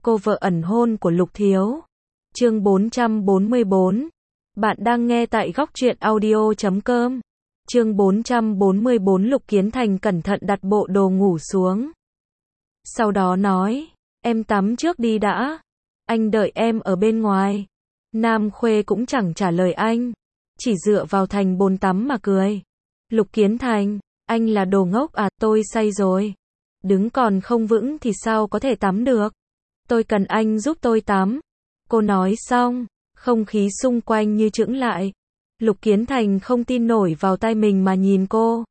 cô vợ ẩn hôn của Lục Thiếu. Chương 444. Bạn đang nghe tại góc truyện audio.com. Chương 444. Lục Kiến Thành cẩn thận đặt bộ đồ ngủ xuống. Sau đó nói, em tắm trước đi đã. Anh đợi em ở bên ngoài. Nam Khuê cũng chẳng trả lời anh, chỉ dựa vào thành bồn tắm mà cười. Lục Kiến Thành, anh là đồ ngốc à, tôi say rồi. Đứng còn không vững thì sao có thể tắm được. Tôi cần anh giúp tôi tắm. Cô nói xong, không khí xung quanh như chững lại. Lục Kiến Thành không tin nổi vào tai mình mà nhìn cô.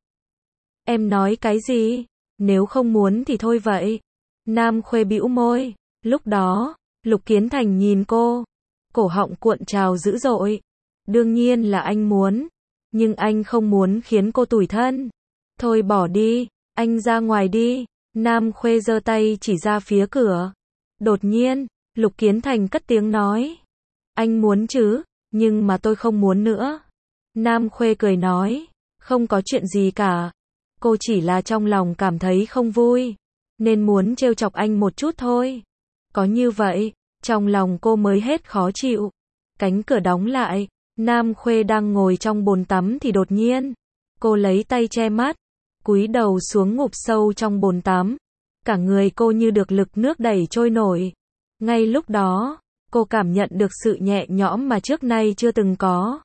Em nói cái gì? Nếu không muốn thì thôi vậy. Nam Khuê bĩu môi. Lúc đó, Lục Kiến Thành nhìn cô, cổ họng cuộn trào dữ dội. Đương nhiên là anh muốn, nhưng anh không muốn khiến cô tủi thân. Thôi bỏ đi, anh ra ngoài đi. Nam Khuê giơ tay chỉ ra phía cửa. Đột nhiên, Lục Kiến Thành cất tiếng nói. Anh muốn chứ, nhưng mà tôi không muốn nữa. Nam Khuê cười nói, không có chuyện gì cả. Cô chỉ là trong lòng cảm thấy không vui, nên muốn trêu chọc anh một chút thôi. Có như vậy, trong lòng cô mới hết khó chịu. Cánh cửa đóng lại, Nam Khuê đang ngồi trong bồn tắm thì đột nhiên, cô lấy tay che mắt, cúi đầu xuống ngụp sâu trong bồn tắm. Cả người cô như được lực nước đẩy trôi nổi. Ngay lúc đó, cô cảm nhận được sự nhẹ nhõm mà trước nay chưa từng có.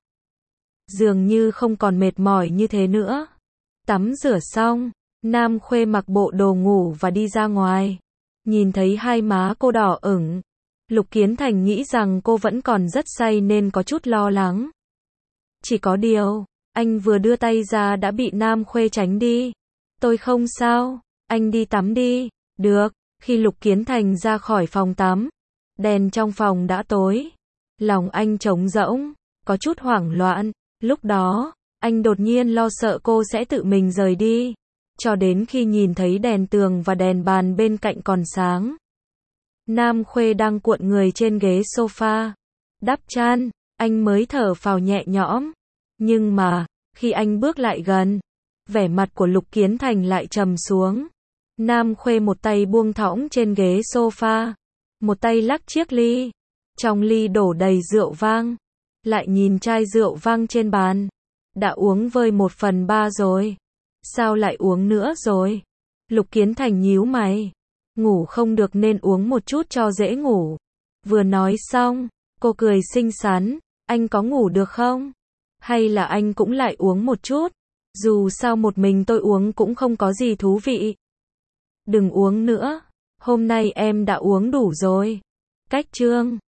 Dường như không còn mệt mỏi như thế nữa. Tắm rửa xong, Nam Khuê mặc bộ đồ ngủ và đi ra ngoài. Nhìn thấy hai má cô đỏ ửng, Lục Kiến Thành nghĩ rằng cô vẫn còn rất say nên có chút lo lắng. Chỉ có điều, anh vừa đưa tay ra đã bị Nam Khuê tránh đi. Tôi không sao, anh đi tắm đi. Được. Khi Lục Kiến Thành ra khỏi phòng tắm, đèn trong phòng đã tối. Lòng anh trống rỗng, có chút hoảng loạn. Lúc đó, anh đột nhiên lo sợ cô sẽ tự mình rời đi. Cho đến khi nhìn thấy đèn tường và đèn bàn bên cạnh còn sáng. Nam Khuê đang cuộn người trên ghế sofa, đắp chăn, anh mới thở phào nhẹ nhõm. Nhưng mà, khi anh bước lại gần, vẻ mặt của Lục Kiến Thành lại trầm xuống. Nam Khuê một tay buông thõng trên ghế sofa, một tay lắc chiếc ly. Trong ly đổ đầy rượu vang. Lại nhìn chai rượu vang trên bàn. Đã uống vơi 1/3 rồi. Sao lại uống nữa rồi? Lục Kiến Thành nhíu mày. Ngủ không được nên uống một chút cho dễ ngủ. Vừa nói xong, cô cười xinh xắn. Anh có ngủ được không? Hay là anh cũng lại uống một chút? Dù sao một mình tôi uống cũng không có gì thú vị. Đừng uống nữa. Hôm nay em đã uống đủ rồi. Cách chương